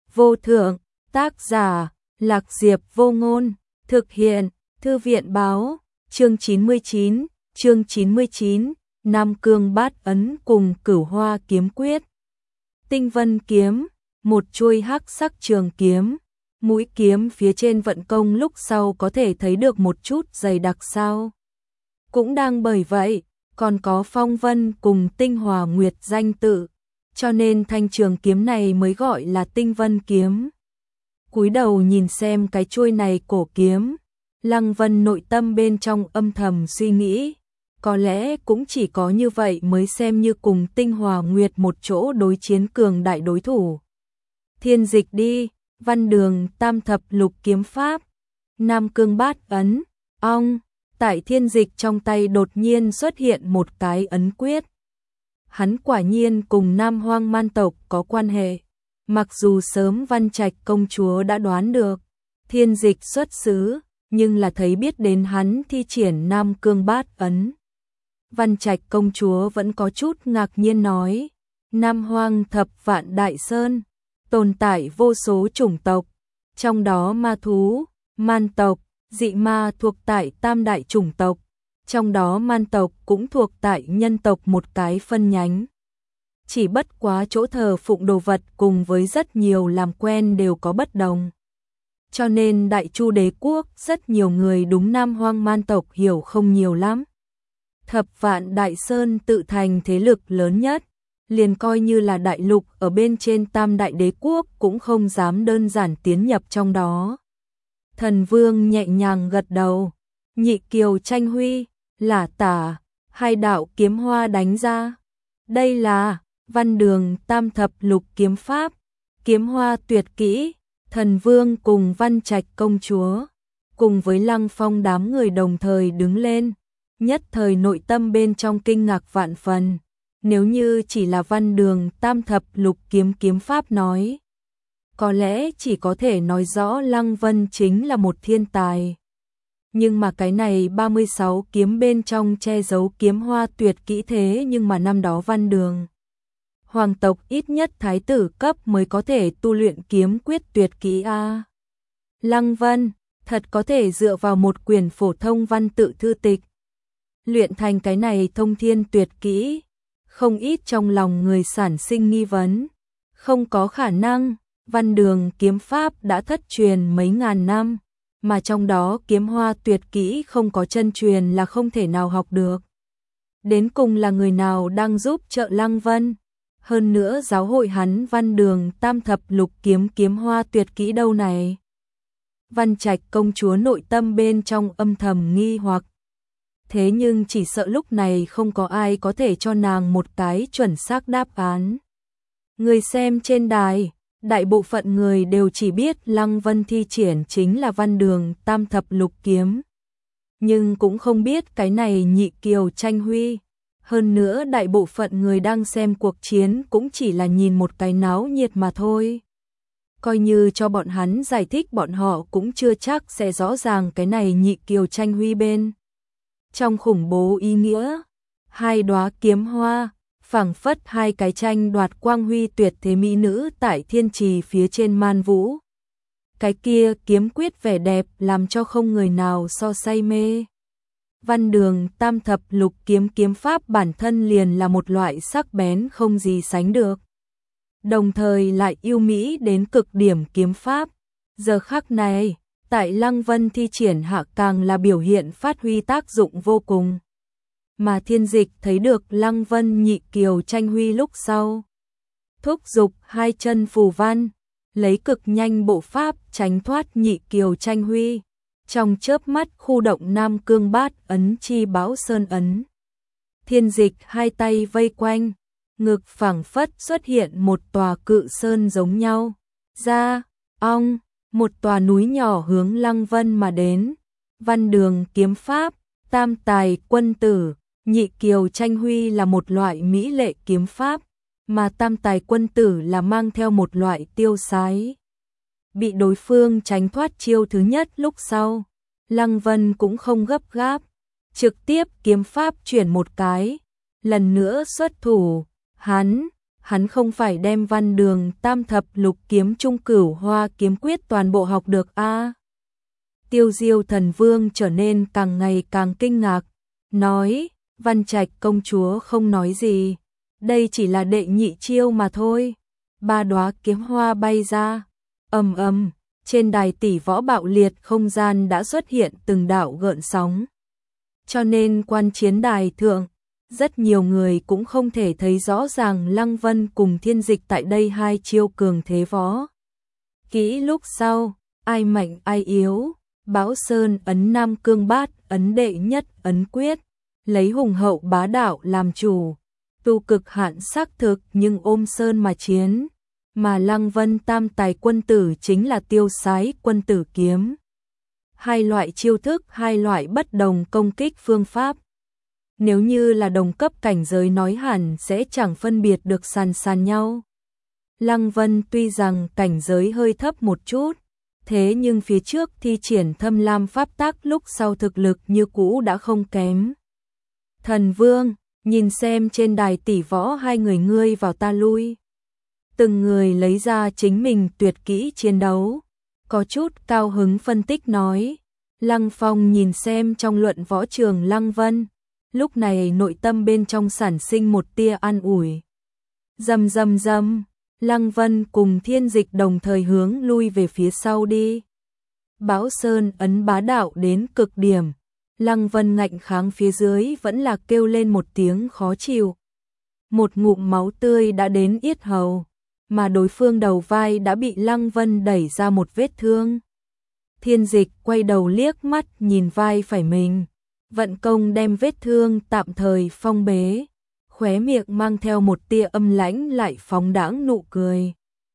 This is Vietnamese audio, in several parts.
vô thượng, tác giả, Lạc Diệp Vô Ngôn, thực hiện, Thư viện báo, chương 99, Nam Cương Bát Ấn cùng Cửu Hoa Kiếm Quyết. Tinh Vân Kiếm, một chuôi hắc sắc trường kiếm, mũi kiếm phía trên vận công lúc sau có thể thấy được một chút dày đặc sao. Cũng đang bởi vậy, còn có phong vân cùng tinh hòa nguyệt danh tự, cho nên thanh trường kiếm này mới gọi là Tinh Vân Kiếm. Cúi đầu nhìn xem cái chuôi này cổ kiếm, Lăng Vân nội tâm bên trong âm thầm suy nghĩ, có lẽ cũng chỉ có như vậy mới xem như cùng tinh hòa nguyệt một chỗ đối chiến cường đại đối thủ. Thiên dịch đi, văn đường tam thập lục kiếm pháp, Nam Cương Bát Ấn, ong, tại thiên dịch trong tay đột nhiên xuất hiện một cái ấn quyết. Hắn quả nhiên cùng Nam Hoang Man tộc có quan hệ, mặc dù sớm Văn Trạch công chúa đã đoán được thiên dịch xuất xứ, nhưng là thấy biết đến hắn thi triển Nam Cương Bát Ấn. Văn Trạch công chúa vẫn có chút ngạc nhiên nói, Nam Hoang thập vạn đại sơn, tồn tại vô số chủng tộc, trong đó ma thú, man tộc, dị ma thuộc tại tam đại chủng tộc, trong đó man tộc cũng thuộc tại nhân tộc một cái phân nhánh. Chỉ bất quá chỗ thờ phụng đồ vật cùng với rất nhiều làm quen đều có bất đồng. Cho nên Đại Chu đế quốc rất nhiều người đúng Nam Hoang man tộc hiểu không nhiều lắm. Thập vạn đại sơn tự thành thế lực lớn nhất, liền coi như là đại lục ở bên trên tam đại đế quốc cũng không dám đơn giản tiến nhập trong đó. Thần Vương nhẹ nhàng gật đầu, Nhị Kiều Tranh Huy, Lả Tả, hai đạo kiếm hoa đánh ra. Đây là văn đường tam thập lục kiếm pháp, kiếm hoa tuyệt kỹ. Thần Vương cùng Văn Trạch công chúa, cùng với Lăng Phong đám người đồng thời đứng lên, nhất thời nội tâm bên trong kinh ngạc vạn phần. Nếu như chỉ là văn đường tam thập lục kiếm pháp nói, có lẽ chỉ có thể nói rõ Lăng Vân chính là một thiên tài. Nhưng mà cái này 36 kiếm bên trong che giấu kiếm hoa tuyệt kỹ thế, nhưng mà năm đó văn đường hoàng tộc ít nhất thái tử cấp mới có thể tu luyện kiếm quyết tuyệt kỹ a. Lăng Vân thật có thể dựa vào một quyển phổ thông văn tự thư tịch luyện thành cái này thông thiên tuyệt kỹ, không ít trong lòng người sản sinh nghi vấn. Không có khả năng, văn đường kiếm pháp đã thất truyền mấy ngàn năm, mà trong đó kiếm hoa tuyệt kỹ không có chân truyền là không thể nào học được. Đến cùng là người nào đang giúp trợ Lăng Vân? Hơn nữa giáo hội hắn văn đường tam thập lục kiếm hoa tuyệt kỹ đâu này? Văn Trạch công chúa nội tâm bên trong âm thầm nghi hoặc. Thế nhưng chỉ sợ lúc này không có ai có thể cho nàng một cái chuẩn xác đáp án. Người xem trên đài, đại bộ phận người đều chỉ biết Lăng Vân thi triển chính là văn đường tam thập lục kiếm, nhưng cũng không biết cái này Nhị Kiều Tranh Huy. Hơn nữa đại bộ phận người đang xem cuộc chiến cũng chỉ là nhìn một cái náo nhiệt mà thôi. Coi như cho bọn hắn giải thích, bọn họ cũng chưa chắc sẽ rõ ràng cái này Nhị Kiều Tranh Huy bên trong khủng bố ý nghĩa. Hai đóa kiếm hoa, phảng phất hai cái tranh đoạt quang huy tuyệt thế mỹ nữ tại thiên trì phía trên man vũ. Cái kia kiếm quyết vẻ đẹp làm cho không người nào so say mê. Văn đường tam thập lục kiếm pháp bản thân liền là một loại sắc bén không gì sánh được, đồng thời lại yêu mỹ đến cực điểm kiếm pháp. Giờ khắc này, tại Lăng Vân thi triển hạ càng là biểu hiện phát huy tác dụng vô cùng. Mà thiên dịch thấy được Lăng Vân Nhị Kiều Tranh Huy lúc sau, thúc giục hai chân phù văn, lấy cực nhanh bộ pháp tránh thoát Nhị Kiều Tranh Huy. Trong chớp mắt khu động Nam Cương Bát Ấn chi Bão Sơn ấn. Thiên dịch hai tay vây quanh, ngực phảng phất xuất hiện một tòa cự sơn giống nhau. Ra, ong, một tòa núi nhỏ hướng Lăng Vân mà đến. Văn đường kiếm pháp, tam tài quân tử, Nhị Kiều Tranh Huy là một loại mỹ lệ kiếm pháp, mà tam tài quân tử là mang theo một loại tiêu sái. Bị đối phương tránh thoát chiêu thứ nhất lúc sau, Lăng Vân cũng không gấp gáp, trực tiếp kiếm pháp chuyển một cái, lần nữa xuất thủ. Hắn hắn không phải đem văn đường tam thập lục kiếm trung cửu hoa kiếm quyết toàn bộ học được a? Tiêu Diêu Thần Vương trở nên càng ngày càng kinh ngạc, nói, Văn Trạch công chúa không nói gì, đây chỉ là đệ nhị chiêu mà thôi. 3 đóa kiếm hoa bay ra, ầm ầm, trên đài tỷ võ bạo liệt không gian đã xuất hiện từng đạo gợn sóng. Cho nên quan chiến đài thượng, rất nhiều người cũng không thể thấy rõ ràng Lăng Vân cùng Thiên Dịch tại đây hai chiêu cường thế võ. Kỹ lúc sau, ai mạnh ai yếu, Bão Sơn ấn Nam Cương Bát ấn đệ nhất ấn quyết, lấy hùng hậu bá đạo làm chủ, tu cực hạn xác thực nhưng ôm sơn mà chiến, mà Lăng Vân tam tài quân tử chính là tiêu sái quân tử kiếm. Hai loại chiêu thức, hai loại bất đồng công kích phương pháp. Nếu như là đồng cấp cảnh giới nói hẳn sẽ chẳng phân biệt được sàn nhau. Lăng Vân tuy rằng cảnh giới hơi thấp một chút, thế nhưng phía trước thi triển Thâm Lam pháp tác lúc sau thực lực như cũ đã không kém. Thần Vương, nhìn xem trên đài tỷ võ hai người ngươi vào ta lui. Từng người lấy ra chính mình tuyệt kỹ chiến đấu, có chút cao hứng phân tích nói. Lăng Phong nhìn xem trong luận võ trường Lăng Vân, lúc này nội tâm bên trong sản sinh một tia an ủi. Rầm rầm rầm, Lăng Vân cùng Thiên Dịch đồng thời hướng lui về phía sau đi. Bão Sơn ấn bá đạo đến cực điểm, Lăng Vân ngạnh kháng phía dưới vẫn là kêu lên một tiếng khó chịu. Một ngụm máu tươi đã đến yết hầu, mà đối phương đầu vai đã bị Lăng Vân đẩy ra một vết thương. Thiên Dịch quay đầu liếc mắt nhìn vai phải mình, vận công đem vết thương tạm thời phong bế, khóe miệng mang theo một tia âm lãnh lại phóng đãng nụ cười.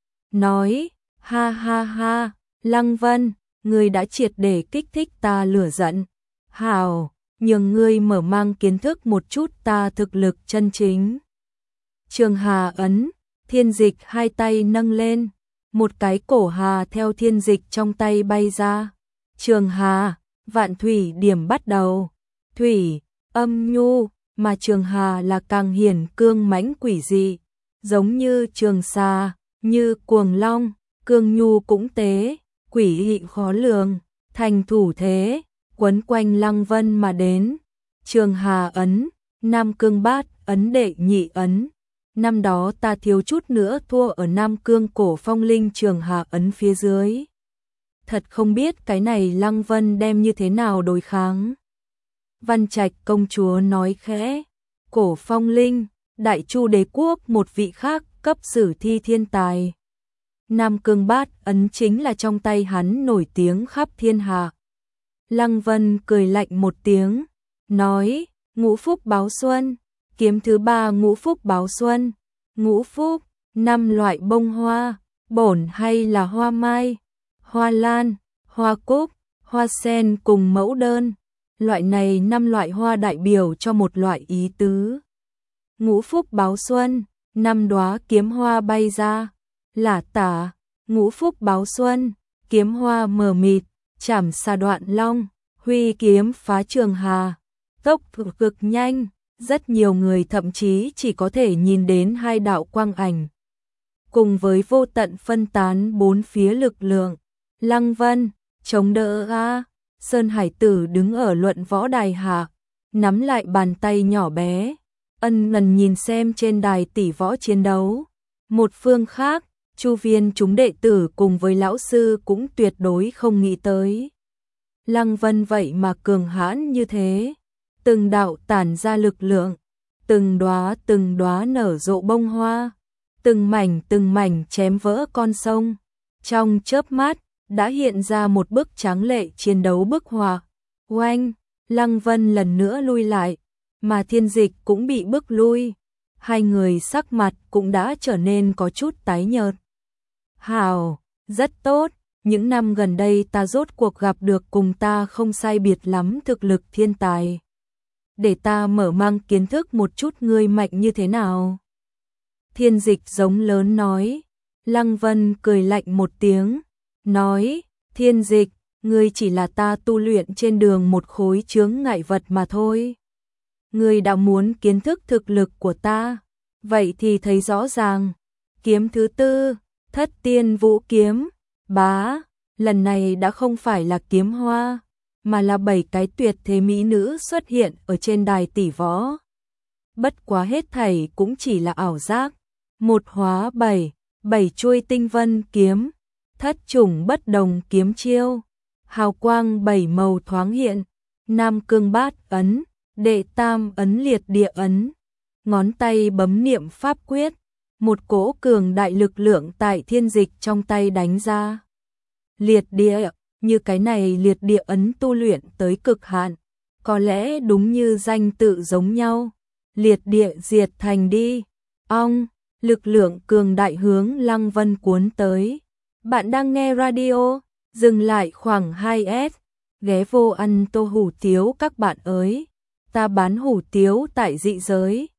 Nói, ha ha ha, Lăng Vân, ngươi đã triệt để kích thích ta lửa giận. Hào, nhường ngươi mở mang kiến thức một chút ta thực lực chân chính. Trường Hà ấn, Thiên Dịch hai tay nâng lên, một cái cổ hà theo Thiên Dịch trong tay bay ra. Trường Hà, vạn thủy điểm bắt đầu. Thủy, âm nhu, mà Trường Hà là càng hiển cương mãnh quỷ dị, giống như Trường Sa, như cuồng long, cương nhu cũng tế, quỷ dị khó lường, thành thủ thế, quấn quanh Lăng Vân mà đến. Trường Hà ấn, Nam Cương Bát ấn đệ nhị ấn. Năm đó ta thiếu chút nữa thua ở Nam Cương cổ phong linh Trường Hà ấn phía dưới. Thật không biết cái này Lăng Vân đem như thế nào đối kháng. Văn Trạch công chúa nói khẽ, cổ phong linh, Đại Chu đế quốc một vị khác cấp sử thi thiên tài. Nam Cương Bát ấn chính là trong tay hắn nổi tiếng khắp thiên hạ. Lăng Vân cười lạnh một tiếng, nói, ngũ phúc báo xuân, kiếm thứ 3 ngũ phúc báo xuân. Ngũ phúc, 5 loại bông hoa, bổn hay là hoa mai, hoa lan, hoa cúc, hoa sen cùng mẫu đơn. Loại này 5 loại hoa đại biểu cho một loại ý tứ. Ngũ phúc báo xuân, 5 đóa kiếm hoa bay ra, lả tả, ngũ phúc báo xuân, kiếm hoa mờ mịt, chảm xà đoạn long, huy kiếm phá Trường Hà, tốc cực nhanh, rất nhiều người thậm chí chỉ có thể nhìn đến hai đạo quang ảnh. Cùng với vô tận phân tán bốn phía lực lượng, Lăng Vân, chống đỡ a. Sơn Hải Tử đứng ở luận võ đài hạ, nắm lại bàn tay nhỏ bé, ân cần nhìn xem trên đài tỷ võ chiến đấu. Một phương khác, Chu Viên chúng đệ tử cùng với lão sư cũng tuyệt đối không nghĩ tới. Lăng Vân vậy mà cường hãn như thế, từng đạo tản ra lực lượng, từng đóa nở rộ bông hoa, từng mảnh chém vỡ con sông. Trong chớp mắt, đã hiện ra một bức tráng lệ chiến đấu bức họa. Oanh, Lăng Vân lần nữa lui lại, mà Thiên Dịch cũng bị bức lui. Hai người sắc mặt cũng đã trở nên có chút tái nhợt. Hào, rất tốt, những năm gần đây ta rốt cuộc gặp được cùng ta không sai biệt lắm thực lực thiên tài. Để ta mở mang kiến thức một chút ngươi mạnh như thế nào. Thiên Dịch giống lớn nói. Lăng Vân cười lạnh một tiếng, nói, Thiên Dịch, ngươi chỉ là ta tu luyện trên đường một khối chướng ngại vật mà thôi. Ngươi đã muốn kiến thức thực lực của ta, Vậy thì thấy rõ ràng. Kiếm thứ tư, Thất Tiên Vũ Kiếm. Bá, lần này đã không phải là kiếm hoa, mà là 7 cái tuyệt thế mỹ nữ xuất hiện ở trên đài tỷ võ. Bất quá hết thảy cũng chỉ là ảo giác. Một hóa 7, 7 chuôi tinh vân kiếm, thất chủng bất đồng kiếm chiêu, hào quang 7 màu thoáng hiện, Nam Cương Bát ấn, Đệ Tam ấn Liệt Địa ấn, ngón tay bấm niệm pháp quyết, một cỗ cường đại lực lượng tại thiên dịch trong tay đánh ra. Liệt địa, như cái này liệt địa ấn tu luyện tới cực hạn, có lẽ đúng như danh tự giống nhau. Liệt địa diệt thành đi. Ong, lực lượng cường đại hướng Lăng Vân cuốn tới. Bạn đang nghe radio, dừng lại khoảng 2S, ghé vô ăn tô hủ tiếu các bạn ơi. Ta bán hủ tiếu tại dị giới.